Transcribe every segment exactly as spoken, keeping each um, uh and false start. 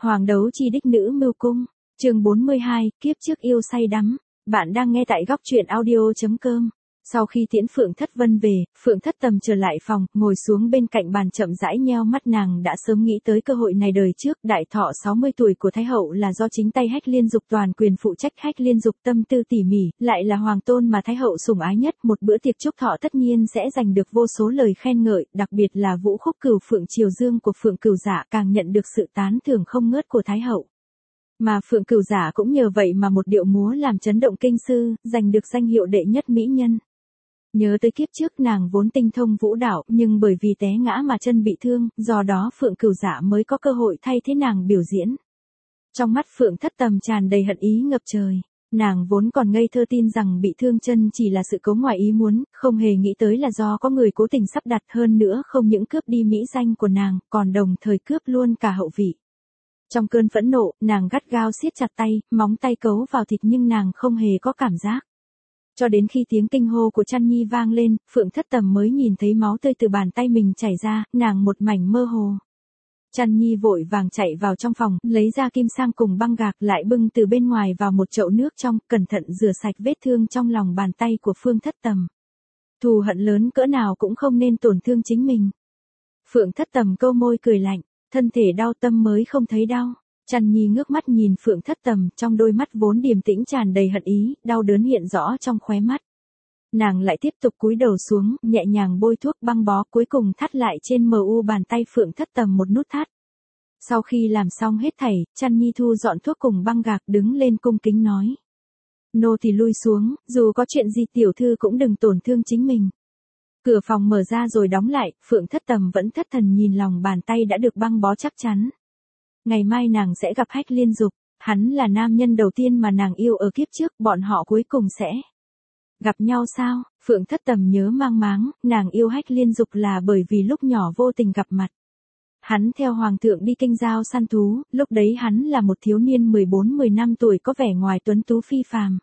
Hoàng đấu chi đích nữ mưu cung, chương bốn mươi hai, kiếp trước yêu say đắm. Bạn đang nghe tại góc truyện audio chấm com. Sau khi tiễn Phượng Thất Vân về, Phượng Thất Tầm trở lại phòng, ngồi xuống bên cạnh bàn chậm rãi nheo mắt. Nàng đã sớm nghĩ tới cơ hội này đời trước. Đại thọ sáu mươi tuổi của Thái Hậu là do chính tay Hách Liên Dục toàn quyền phụ trách. Hách Liên Dục tâm tư tỉ mỉ, lại là hoàng tôn mà Thái Hậu sủng ái nhất. Một bữa tiệc chúc thọ tất nhiên sẽ giành được vô số lời khen ngợi, đặc biệt là vũ khúc Cửu Phượng Triều Dương của Phượng Cửu Dạ càng nhận được sự tán thưởng không ngớt của Thái Hậu. Mà Phượng Cửu Dạ cũng nhờ vậy mà một điệu múa làm chấn động kinh sư, giành được danh hiệu đệ nhất mỹ nhân. Nhớ tới kiếp trước nàng vốn tinh thông vũ đạo, nhưng bởi vì té ngã mà chân bị thương, do đó Phượng Cửu Dạ mới có cơ hội thay thế nàng biểu diễn. Trong mắt Phượng Thất Tầm tràn đầy hận ý ngập trời. Nàng vốn còn ngây thơ tin rằng bị thương chân chỉ là sự cố ngoài ý muốn, không hề nghĩ tới là do có người cố tình sắp đặt, hơn nữa không những cướp đi mỹ danh của nàng, còn đồng thời cướp luôn cả hậu vị. Trong cơn phẫn nộ, nàng gắt gao siết chặt tay, móng tay cấu vào thịt nhưng nàng không hề có cảm giác. Cho đến khi tiếng kinh hô của Trăn Nhi vang lên, Phượng Thất Tầm mới nhìn thấy máu tươi từ bàn tay mình chảy ra, nàng một mảnh mơ hồ. Trăn Nhi vội vàng chạy vào trong phòng, lấy ra kim sang cùng băng gạc, lại bưng từ bên ngoài vào một chậu nước trong, cẩn thận rửa sạch vết thương trong lòng bàn tay của Phượng Thất Tầm. Thù hận lớn cỡ nào cũng không nên tổn thương chính mình. Phượng Thất Tầm câu môi cười lạnh, thân thể đau tâm mới không thấy đau. Trăn Nhi ngước mắt nhìn Phượng Thất Tầm, trong đôi mắt vốn điềm tĩnh tràn đầy hận ý, đau đớn hiện rõ trong khóe mắt. Nàng lại tiếp tục cúi đầu xuống, nhẹ nhàng bôi thuốc băng bó, cuối cùng thắt lại trên mờ u bàn tay Phượng Thất Tầm một nút thắt. Sau khi làm xong hết thảy, Trăn Nhi thu dọn thuốc cùng băng gạc, đứng lên cung kính nói: "Nô thì lui xuống, dù có chuyện gì tiểu thư cũng đừng tổn thương chính mình." Cửa phòng mở ra rồi đóng lại, Phượng Thất Tầm vẫn thất thần nhìn lòng bàn tay đã được băng bó chắc chắn. Ngày mai nàng sẽ gặp Hách Liên Dục, hắn là nam nhân đầu tiên mà nàng yêu ở kiếp trước, bọn họ cuối cùng sẽ gặp nhau sao? Phượng Thất Tầm nhớ mang máng, nàng yêu Hách Liên Dục là bởi vì lúc nhỏ vô tình gặp mặt. Hắn theo hoàng thượng đi kinh giao săn thú, lúc đấy hắn là một thiếu niên mười bốn mười lăm tuổi có vẻ ngoài tuấn tú phi phàm.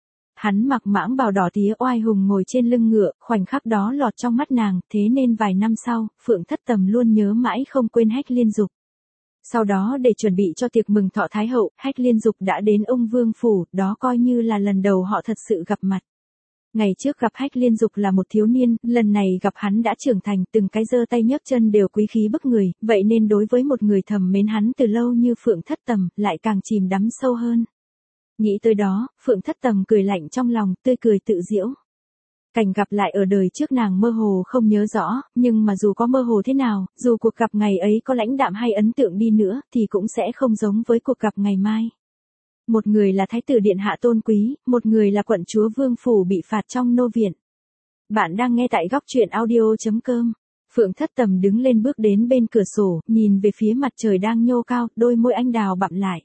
Hắn mặc mãng bào đỏ tía oai hùng ngồi trên lưng ngựa, khoảnh khắc đó lọt trong mắt nàng, thế nên vài năm sau, Phượng Thất Tầm luôn nhớ mãi không quên Hách Liên Dục. Sau đó để chuẩn bị cho tiệc mừng thọ Thái Hậu, Hách Liên Dục đã đến ông Vương Phủ, đó coi như là lần đầu họ thật sự gặp mặt. Ngày trước gặp Hách Liên Dục là một thiếu niên, lần này gặp hắn đã trưởng thành, từng cái giơ tay nhấc chân đều quý khí bức người, vậy nên đối với một người thầm mến hắn từ lâu như Phượng Thất Tầm, lại càng chìm đắm sâu hơn. Nghĩ tới đó, Phượng Thất Tầm cười lạnh trong lòng, tươi cười tự giễu. Cảnh gặp lại ở đời trước nàng mơ hồ không nhớ rõ, nhưng mà dù có mơ hồ thế nào, dù cuộc gặp ngày ấy có lãnh đạm hay ấn tượng đi nữa, thì cũng sẽ không giống với cuộc gặp ngày mai. Một người là Thái tử Điện Hạ tôn quý, một người là quận chúa Vương Phủ bị phạt trong nô viện. Bạn đang nghe tại góc truyện audio chấm com. Phượng Thất Tầm đứng lên bước đến bên cửa sổ, nhìn về phía mặt trời đang nhô cao, đôi môi anh đào bặm lại.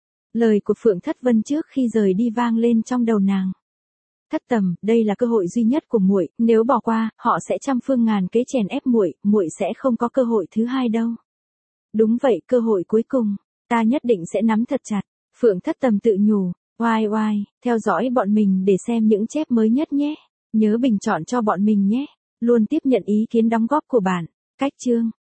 Lời của Phượng Thất Vân trước khi rời đi vang lên trong đầu nàng. Thất Tầm, đây là cơ hội duy nhất của muội, nếu bỏ qua, họ sẽ trăm phương ngàn kế chèn ép muội, muội sẽ không có cơ hội thứ hai đâu. Đúng vậy, cơ hội cuối cùng, ta nhất định sẽ nắm thật chặt. Phượng Thất Tầm tự nhủ, oai oai, theo dõi bọn mình để xem những chép mới nhất nhé. Nhớ bình chọn cho bọn mình nhé. Luôn tiếp nhận ý kiến đóng góp của bạn. Cách chương